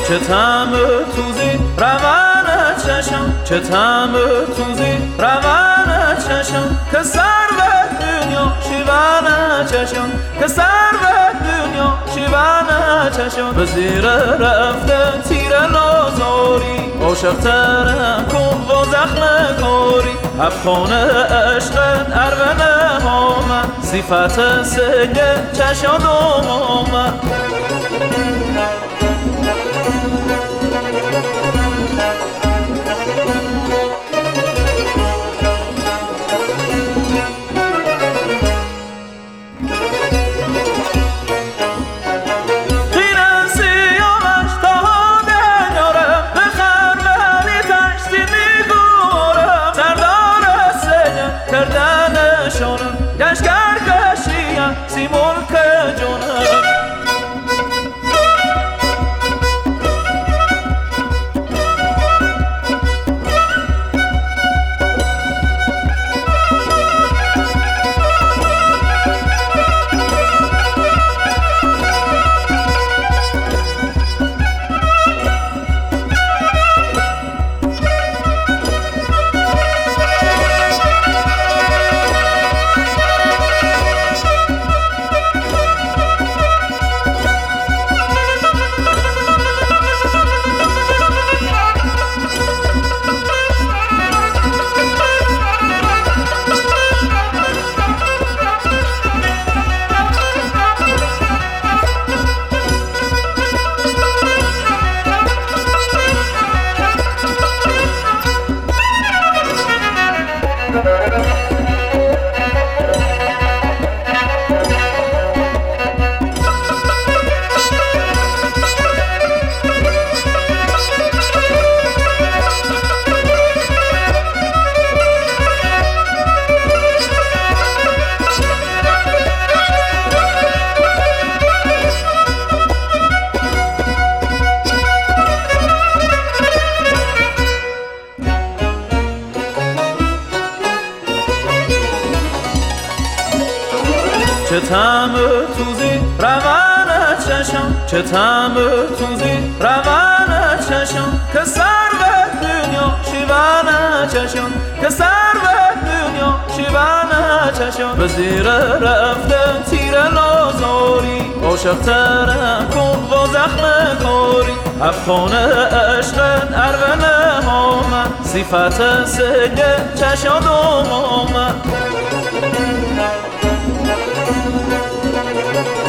چه طعم توزی روان چشم چه طعم توزی روان چشم که سر به دنیا شیوان چشم که سر به دنیا شیوان چشم به زیر رفته تیر لازاری عاشق ترم کن و زخم کاری افغان عشقت ارونه هامه صفت سگه چشاد آمامه لشکر کشیم سی ملک جانم چه طعم توزی روان چشم چه طعم توزی روان چشم که سر به دنیا شیوان چشم که سر به دنیا شیوان چشم به زیر رفته تیر لازاری عاشق ترم کن و زخم کاری افغان عشقت ارونه هامه صفت سگه چشاد آمامه